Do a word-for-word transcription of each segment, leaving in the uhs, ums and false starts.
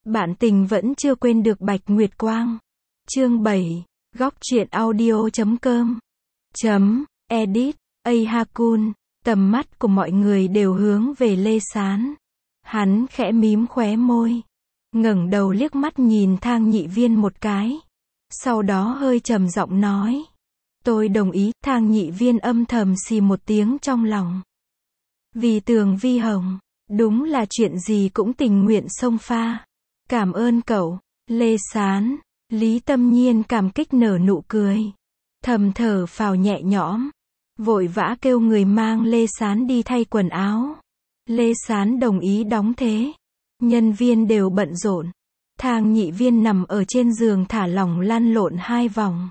Bạn tình vẫn chưa quên được Bạch Nguyệt Quang. Chương bảy. Góc truyện audio chấm com. Chấm, edit, A Hakun. Tầm mắt của mọi người đều hướng về Lê Sán. Hắn khẽ mím khóe môi. ngẩng đầu liếc mắt nhìn Thang Nhị Viên một cái. Sau đó hơi trầm giọng nói. Tôi đồng ý. Thang Nhị Viên âm thầm xì một tiếng trong lòng. Vì Tường Vi Hồng, đúng là chuyện gì cũng tình nguyện xông pha. Cảm ơn cậu, Lê Sán. Lý Tâm Nhiên cảm kích nở nụ cười. Thầm thở phào nhẹ nhõm. Vội vã kêu người mang Lê Sán đi thay quần áo. Lê Sán đồng ý đóng thế. Nhân viên đều bận rộn. Thang Nhị Viên nằm ở trên giường thả lỏng lăn lộn hai vòng.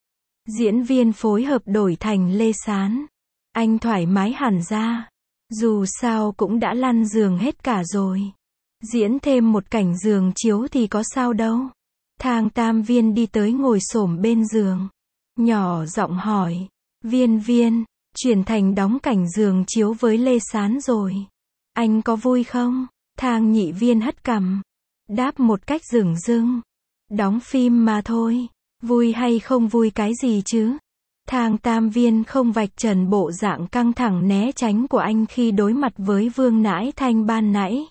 Diễn viên phối hợp đổi thành Lê Sán. Anh thoải mái hẳn ra. Dù sao cũng đã lăn giường hết cả rồi. Diễn thêm một cảnh giường chiếu thì có sao đâu. Thang Tam Viên đi tới ngồi xổm bên giường. Nhỏ giọng hỏi. Viên Viên, chuyển thành đóng cảnh giường chiếu với Lê Sán rồi. Anh có vui không? Thang Nhị Viên hất cằm. Đáp một cách dửng dưng. Đóng phim mà thôi. Vui hay không vui cái gì chứ? Thang Tam Viên không vạch trần bộ dạng căng thẳng né tránh của anh khi đối mặt với Vương Nãi Thanh ban nãy.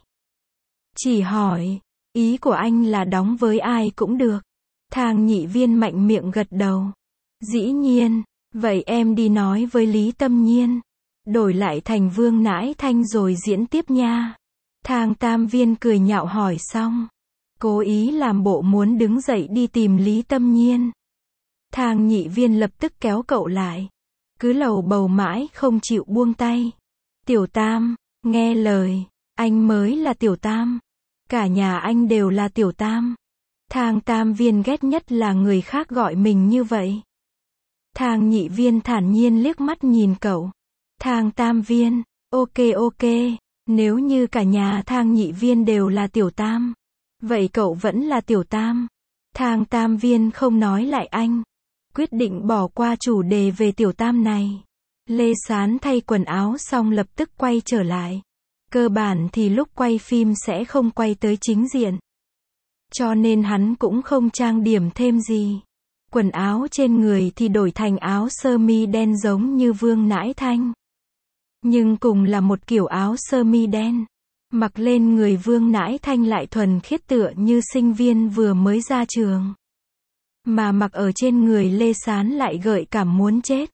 Chỉ hỏi, ý của anh là đóng với ai cũng được. Thang Nhị Viên mạnh miệng gật đầu. Dĩ nhiên, vậy em đi nói với Lý Tâm Nhiên. Đổi lại thành Vương Nãi Thanh rồi diễn tiếp nha. Thang Tam Viên cười nhạo hỏi xong. Cố ý làm bộ muốn đứng dậy đi tìm Lý Tâm Nhiên. Thang Nhị Viên lập tức kéo cậu lại. Cứ lầu bầu mãi không chịu buông tay. Tiểu Tam, nghe lời. Anh mới là Tiểu Tam. Cả nhà anh đều là Tiểu Tam. Thang Tam Viên ghét nhất là người khác gọi mình như vậy. Thang Nhị Viên thản nhiên liếc mắt nhìn cậu. Thang Tam Viên, ok ok, nếu như cả nhà Thang Nhị Viên đều là Tiểu Tam, vậy cậu vẫn là Tiểu Tam. Thang Tam Viên không nói lại anh. Quyết định bỏ qua chủ đề về Tiểu Tam này. Lê Sán thay quần áo xong lập tức quay trở lại. Cơ bản thì lúc quay phim sẽ không quay tới chính diện. Cho nên hắn cũng không trang điểm thêm gì. Quần áo trên người thì đổi thành áo sơ mi đen giống như Vương Nãi Thanh. Nhưng cùng là một kiểu áo sơ mi đen. Mặc lên người Vương Nãi Thanh lại thuần khiết tựa như sinh viên vừa mới ra trường. Mà mặc ở trên người Lê Sán lại gợi cảm muốn chết.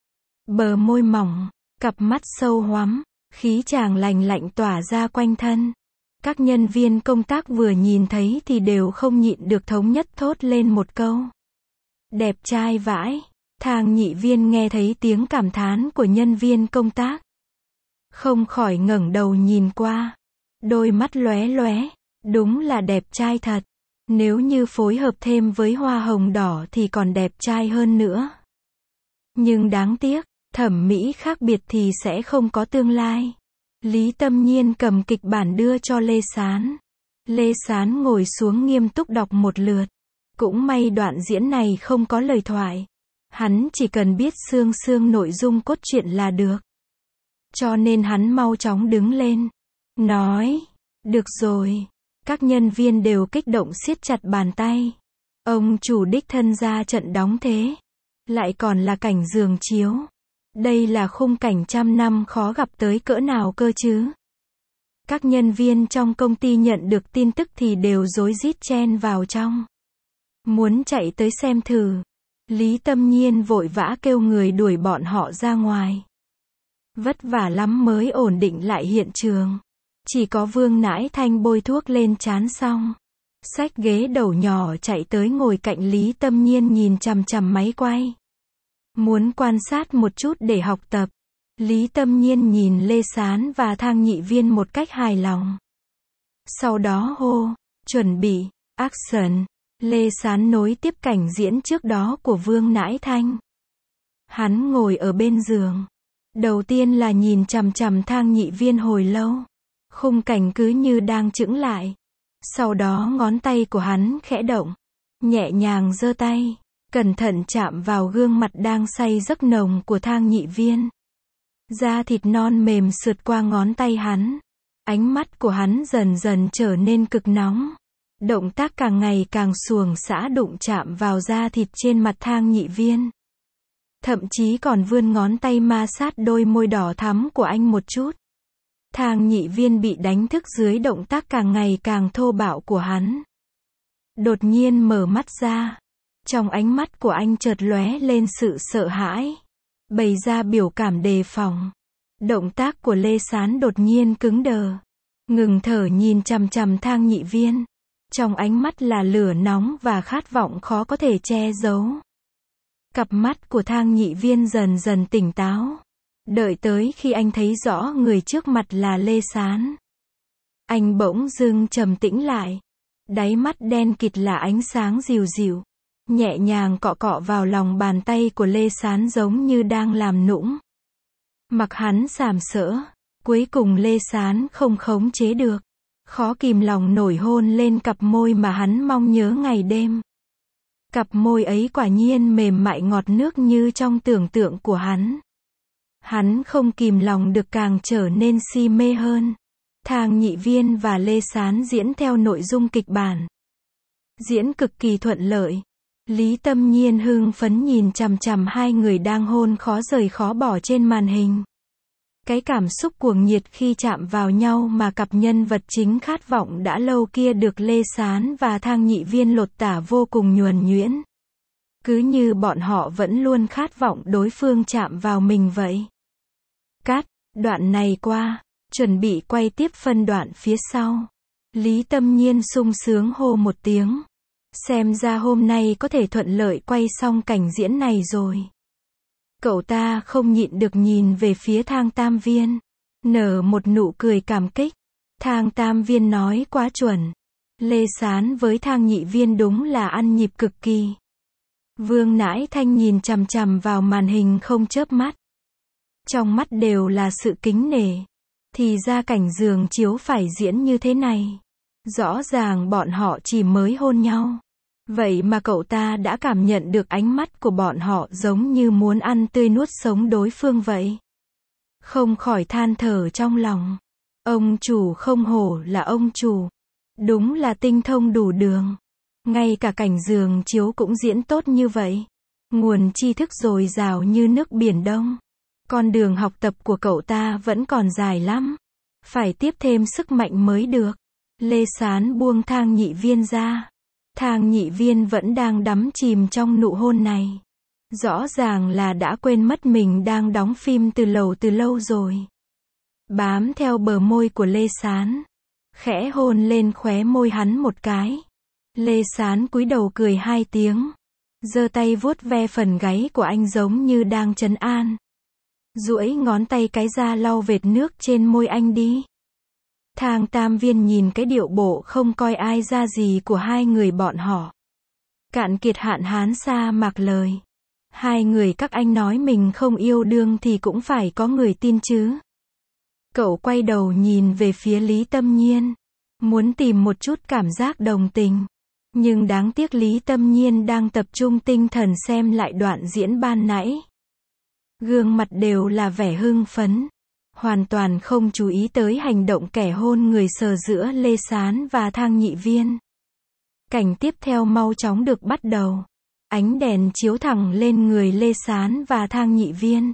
Bờ môi mỏng, cặp mắt sâu hoắm, khí chàng lành lạnh tỏa ra quanh thân. Các nhân viên công tác vừa nhìn thấy thì đều không nhịn được thống nhất thốt lên một câu. Đẹp trai vãi. Thang Nhị Viên nghe thấy tiếng cảm thán của nhân viên công tác. Không khỏi ngẩng đầu nhìn qua. Đôi mắt lóe lóe. Đúng là đẹp trai thật. Nếu như phối hợp thêm với hoa hồng đỏ thì còn đẹp trai hơn nữa. Nhưng đáng tiếc, thẩm mỹ khác biệt thì sẽ không có tương lai. Lý Tâm Nhiên cầm kịch bản đưa cho Lê Sán. Lê Sán ngồi xuống nghiêm túc đọc một lượt. Cũng may đoạn diễn này không có lời thoại. Hắn chỉ cần biết xương xương nội dung cốt truyện là được. Cho nên hắn mau chóng đứng lên. Nói, được rồi. Các nhân viên đều kích động siết chặt bàn tay. Ông chủ đích thân ra trận đóng thế. Lại còn là cảnh giường chiếu. Đây là khung cảnh trăm năm khó gặp tới cỡ nào cơ chứ. Các nhân viên trong công ty nhận được tin tức thì đều rối rít chen vào trong. Muốn chạy tới xem thử. Lý Tâm Nhiên vội vã kêu người đuổi bọn họ ra ngoài. Vất vả lắm mới ổn định lại hiện trường. Chỉ có Vương Nãi Thanh bôi thuốc lên trán xong. Xách ghế đầu nhỏ chạy tới ngồi cạnh Lý Tâm Nhiên nhìn chằm chằm máy quay. Muốn quan sát một chút để học tập. Lý Tâm Nhiên nhìn Lê Sán và Thang Nhị Viên một cách hài lòng. Sau đó hô, chuẩn bị, action. Lê Sán nối tiếp cảnh diễn trước đó của Vương Nãi Thanh. Hắn ngồi ở bên giường. Đầu tiên là nhìn chằm chằm Thang Nhị Viên hồi lâu. Khung cảnh cứ như đang chững lại. Sau đó ngón tay của hắn khẽ động. Nhẹ nhàng giơ tay. Cẩn thận chạm vào gương mặt đang say giấc nồng của Thang Nhị Viên. Da thịt non mềm sượt qua ngón tay hắn. Ánh mắt của hắn dần dần trở nên cực nóng. Động tác càng ngày càng xuồng xã đụng chạm vào da thịt trên mặt Thang Nhị Viên. Thậm chí còn vươn ngón tay ma sát đôi môi đỏ thắm của anh một chút. Thang Nhị Viên bị đánh thức dưới động tác càng ngày càng thô bạo của hắn. Đột nhiên mở mắt ra. Trong ánh mắt của anh chợt lóe lên sự sợ hãi. Bày ra biểu cảm đề phòng. Động tác của Lê Sán đột nhiên cứng đờ. Ngừng thở nhìn chằm chằm Thang Nhị Viên. Trong ánh mắt là lửa nóng và khát vọng khó có thể che giấu. Cặp mắt của Thang Nhị Viên dần dần tỉnh táo. Đợi tới khi anh thấy rõ người trước mặt là Lê Sán. Anh bỗng dưng trầm tĩnh lại. Đáy mắt đen kịt là ánh sáng dịu dịu. Nhẹ nhàng cọ cọ vào lòng bàn tay của Lê Sán giống như đang làm nũng. Mặc hắn sàm sỡ. Cuối cùng Lê Sán không khống chế được. Khó kìm lòng nổi hôn lên cặp môi mà hắn mong nhớ ngày đêm. Cặp môi ấy quả nhiên mềm mại ngọt nước như trong tưởng tượng của hắn. Hắn không kìm lòng được càng trở nên si mê hơn. Thang Nhị Viên và Lê Sán diễn theo nội dung kịch bản. Diễn cực kỳ thuận lợi. Lý Tâm Nhiên hưng phấn nhìn chằm chằm hai người đang hôn khó rời khó bỏ trên màn hình. Cái cảm xúc cuồng nhiệt khi chạm vào nhau mà cặp nhân vật chính khát vọng đã lâu kia được Lê Sán và Thang Nhị Viên lột tả vô cùng nhuần nhuyễn. Cứ như bọn họ vẫn luôn khát vọng đối phương chạm vào mình vậy. Cắt, đoạn này qua, chuẩn bị quay tiếp phân đoạn phía sau. Lý Tâm Nhiên sung sướng hô một tiếng. Xem ra hôm nay có thể thuận lợi quay xong cảnh diễn này rồi. Cậu ta không nhịn được nhìn về phía Thang Tam Viên. Nở một nụ cười cảm kích. Thang Tam Viên nói quá chuẩn. Lê Sán với Thang Nhị Viên đúng là ăn nhịp cực kỳ. Vương Nãi Thanh nhìn chằm chằm vào màn hình không chớp mắt. Trong mắt đều là sự kính nể. Thì ra cảnh giường chiếu phải diễn như thế này. Rõ ràng bọn họ chỉ mới hôn nhau. Vậy mà cậu ta đã cảm nhận được ánh mắt của bọn họ giống như muốn ăn tươi nuốt sống đối phương vậy. Không khỏi than thở trong lòng. Ông chủ không hổ là ông chủ. Đúng là tinh thông đủ đường. Ngay cả cảnh giường chiếu cũng diễn tốt như vậy. Nguồn tri thức dồi dào như nước Biển Đông. Con đường học tập của cậu ta vẫn còn dài lắm. Phải tiếp thêm sức mạnh mới được. Lê Sán buông Thang Nhị Viên ra. Thang Nhị Viên vẫn đang đắm chìm trong nụ hôn này. Rõ ràng là đã quên mất mình đang đóng phim từ lâu từ lâu rồi. Bám theo bờ môi của Lê Sán. Khẽ hôn lên khóe môi hắn một cái. Lê Sán cúi đầu cười hai tiếng. Giơ tay vuốt ve phần gáy của anh giống như đang trấn an. Duỗi ngón tay cái ra lau vệt nước trên môi anh đi. Thang Tam Viên nhìn cái điệu bộ không coi ai ra gì của hai người bọn họ. Cạn kiệt hạn hán sa mạc lời. Hai người các anh nói mình không yêu đương thì cũng phải có người tin chứ. Cậu quay đầu nhìn về phía Lý Tâm Nhiên. Muốn tìm một chút cảm giác đồng tình. Nhưng đáng tiếc Lý Tâm Nhiên đang tập trung tinh thần xem lại đoạn diễn ban nãy. Gương mặt đều là vẻ hưng phấn. Hoàn toàn không chú ý tới hành động kẻ hôn người sờ giữa Lê Sán và Thang Nhị Viên. Cảnh tiếp theo mau chóng được bắt đầu. Ánh đèn chiếu thẳng lên người Lê Sán và Thang Nhị Viên.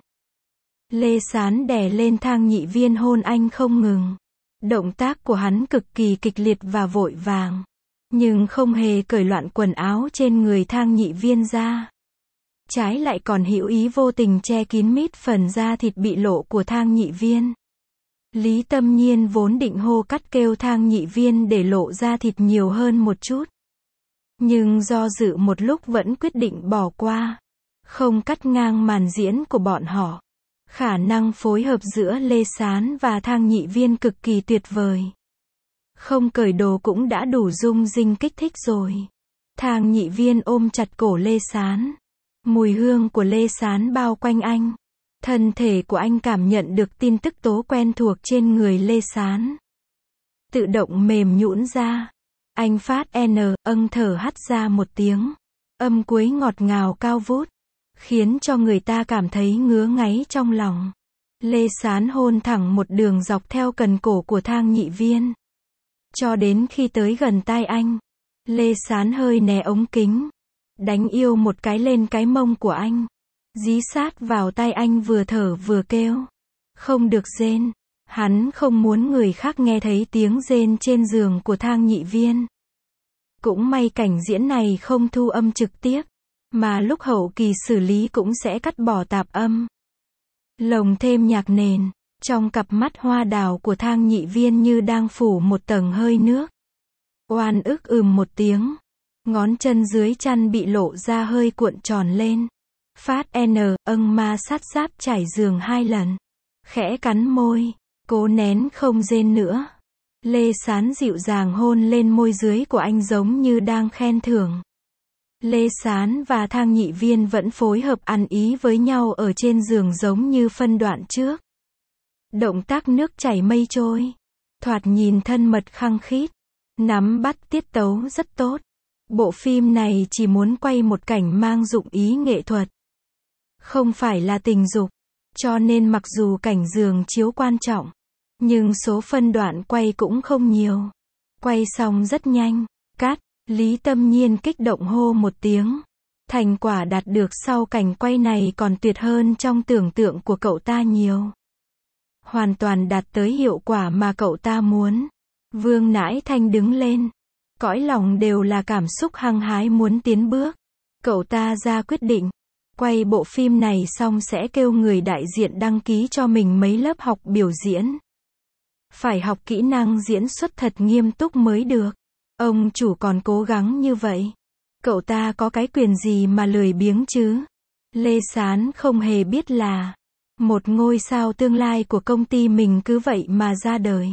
Lê Sán đè lên Thang Nhị Viên hôn anh không ngừng. Động tác của hắn cực kỳ kịch liệt và vội vàng. Nhưng không hề cởi loạn quần áo trên người Thang Nhị Viên ra. Trái lại còn hữu ý vô tình che kín mít phần da thịt bị lộ của Thang Nhị Viên. Lý Tâm Nhiên vốn định hô cắt kêu Thang Nhị Viên để lộ da thịt nhiều hơn một chút. Nhưng do dự một lúc vẫn quyết định bỏ qua. Không cắt ngang màn diễn của bọn họ. Khả năng phối hợp giữa Lê Sán và Thang Nhị Viên cực kỳ tuyệt vời. Không cởi đồ cũng đã đủ rung rinh kích thích rồi. Thang Nhị Viên ôm chặt cổ Lê Sán. Mùi hương của Lê Sán bao quanh anh. Thân thể của anh cảm nhận được tin tức tố quen thuộc trên người Lê Sán. Tự động mềm nhũn ra. Anh phát n, âng thở hắt ra một tiếng. Âm cuối ngọt ngào cao vút. Khiến cho người ta cảm thấy ngứa ngáy trong lòng. Lê Sán hôn thẳng một đường dọc theo cần cổ của Thang Nhị Viên. Cho đến khi tới gần tai anh. Lê Sán hơi né ống kính, đánh yêu một cái lên cái mông của anh, dí sát vào tai anh vừa thở vừa kêu. Không được rên. Hắn không muốn người khác nghe thấy tiếng rên trên giường của Thang Nhị Viên. Cũng may cảnh diễn này không thu âm trực tiếp, mà lúc hậu kỳ xử lý cũng sẽ cắt bỏ tạp âm. Lồng thêm nhạc nền, trong cặp mắt hoa đào của Thang Nhị Viên như đang phủ một tầng hơi nước. Oan ức ừm một tiếng, ngón chân dưới chăn bị lộ ra hơi cuộn tròn lên. Phát N, âng ma sát giáp trải giường hai lần. Khẽ cắn môi, cố nén không rên nữa. Lê Sán dịu dàng hôn lên môi dưới của anh giống như đang khen thưởng. Lê Sán và Thang Nhị Viên vẫn phối hợp ăn ý với nhau ở trên giường giống như phân đoạn trước. Động tác nước chảy mây trôi, thoạt nhìn thân mật khăng khít, nắm bắt tiết tấu rất tốt. Bộ phim này chỉ muốn quay một cảnh mang dụng ý nghệ thuật, không phải là tình dục, cho nên mặc dù cảnh giường chiếu quan trọng, nhưng số phân đoạn quay cũng không nhiều. Quay xong rất nhanh, cắt, Lý Tâm Nhiên kích động hô một tiếng. Thành quả đạt được sau cảnh quay này còn tuyệt hơn trong tưởng tượng của cậu ta nhiều. Hoàn toàn đạt tới hiệu quả mà cậu ta muốn. Vương Nãi Thanh đứng lên, cõi lòng đều là cảm xúc hăng hái muốn tiến bước. Cậu ta ra quyết định, quay bộ phim này xong sẽ kêu người đại diện đăng ký cho mình mấy lớp học biểu diễn. Phải học kỹ năng diễn xuất thật nghiêm túc mới được. Ông chủ còn cố gắng như vậy, cậu ta có cái quyền gì mà lười biếng chứ? Lê Sán không hề biết là một ngôi sao tương lai của công ty mình cứ vậy mà ra đời.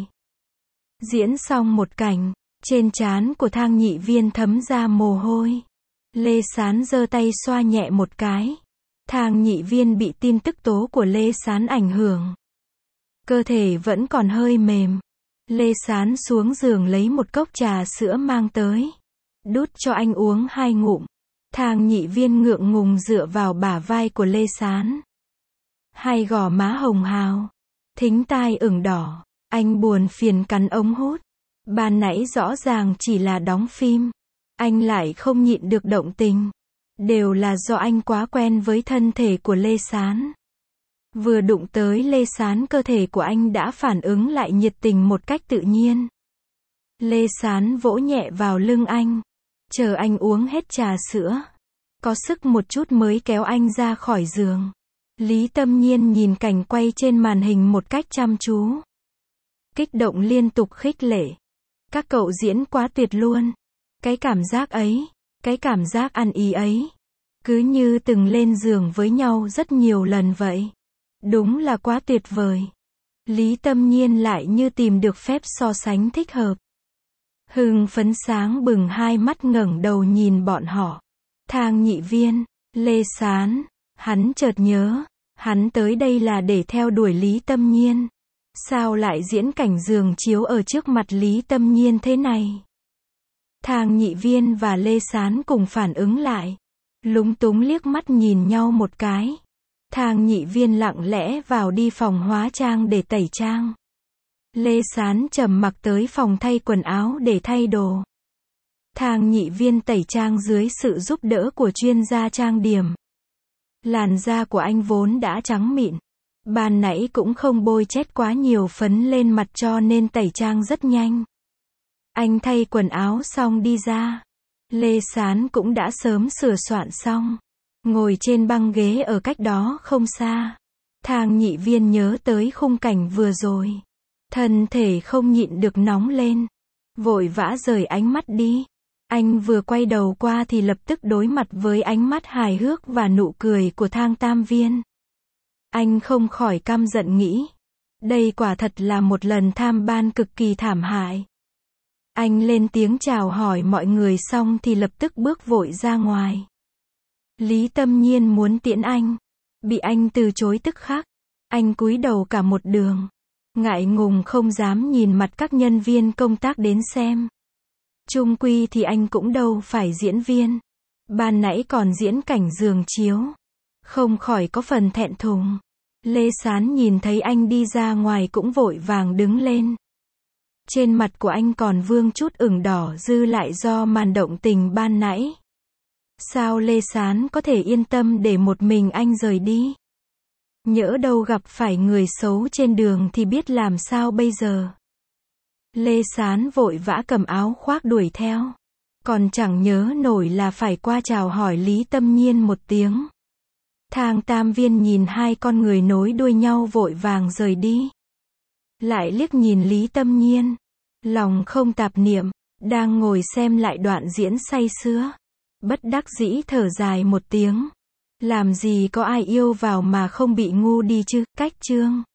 Diễn xong một cảnh, trên trán của Thang Nhị Viên thấm ra mồ hôi. Lê Sán giơ tay xoa nhẹ một cái. Thang Nhị Viên bị tin tức tố của Lê Sán ảnh hưởng, cơ thể vẫn còn hơi mềm. Lê Sán xuống giường lấy một cốc trà sữa mang tới, đút cho anh uống hai ngụm. Thang Nhị Viên ngượng ngùng dựa vào bả vai của Lê Sán. Hai gò má hồng hào, thính tai ửng đỏ, anh buồn phiền cắn ống hút. Ban nãy rõ ràng chỉ là đóng phim, anh lại không nhịn được động tình. Đều là do anh quá quen với thân thể của Lê Sán. Vừa đụng tới Lê Sán, cơ thể của anh đã phản ứng lại nhiệt tình một cách tự nhiên. Lê Sán vỗ nhẹ vào lưng anh, chờ anh uống hết trà sữa, có sức một chút mới kéo anh ra khỏi giường. Lý Tâm Nhiên nhìn cảnh quay trên màn hình một cách chăm chú, kích động liên tục khích lệ. Các cậu diễn quá tuyệt luôn. Cái cảm giác ấy, cái cảm giác ăn ý ấy, cứ như từng lên giường với nhau rất nhiều lần vậy. Đúng là quá tuyệt vời. Lý Tâm Nhiên lại như tìm được phép so sánh thích hợp. Hưng phấn sáng bừng hai mắt ngẩng đầu nhìn bọn họ. Thang Nhị Viên, Lê Sán, hắn chợt nhớ, hắn tới đây là để theo đuổi Lý Tâm Nhiên. Sao lại diễn cảnh giường chiếu ở trước mặt Lý Tâm Nhiên thế này? Thang Nhị Viên và Lê Sán cùng phản ứng lại, lúng túng liếc mắt nhìn nhau một cái. Thang Nhị Viên lặng lẽ vào đi phòng hóa trang để tẩy trang. Lê Sán trầm mặc tới phòng thay quần áo để thay đồ. Thang Nhị Viên tẩy trang dưới sự giúp đỡ của chuyên gia trang điểm. Làn da của anh vốn đã trắng mịn, ban nãy cũng không bôi chét quá nhiều phấn lên mặt cho nên tẩy trang rất nhanh. Anh thay quần áo xong đi ra. Lê Sán cũng đã sớm sửa soạn xong, ngồi trên băng ghế ở cách đó không xa. Thang Nhị Viên nhớ tới khung cảnh vừa rồi, thân thể không nhịn được nóng lên, vội vã rời ánh mắt đi. Anh vừa quay đầu qua thì lập tức đối mặt với ánh mắt hài hước và nụ cười của Thang Tam Viên. Anh không khỏi căm giận nghĩ, đây quả thật là một lần tham ban cực kỳ thảm hại. Anh lên tiếng chào hỏi mọi người xong thì lập tức bước vội ra ngoài. Lý Tâm Nhiên muốn tiễn anh, bị anh từ chối tức khắc. Anh cúi đầu cả một đường, ngại ngùng không dám nhìn mặt các nhân viên công tác đến xem. Chung quy thì anh cũng đâu phải diễn viên, ban nãy còn diễn cảnh giường chiếu, không khỏi có phần thẹn thùng. Lê Sán nhìn thấy anh đi ra ngoài cũng vội vàng đứng lên. Trên mặt của anh còn vương chút ửng đỏ dư lại do màn động tình ban nãy. Sao Lê Sán có thể yên tâm để một mình anh rời đi? Nhỡ đâu gặp phải người xấu trên đường thì biết làm sao bây giờ? Lê Sán vội vã cầm áo khoác đuổi theo. Còn chẳng nhớ nổi là phải qua chào hỏi Lý Tâm Nhiên một tiếng. Thang Tam Viên nhìn hai con người nối đuôi nhau vội vàng rời đi. Lại liếc nhìn Lý Tâm Nhiên. Lòng không tạp niệm, đang ngồi xem lại đoạn diễn say sưa. Bất đắc dĩ thở dài một tiếng. Làm gì có ai yêu vào mà không bị ngu đi chứ, cách chương.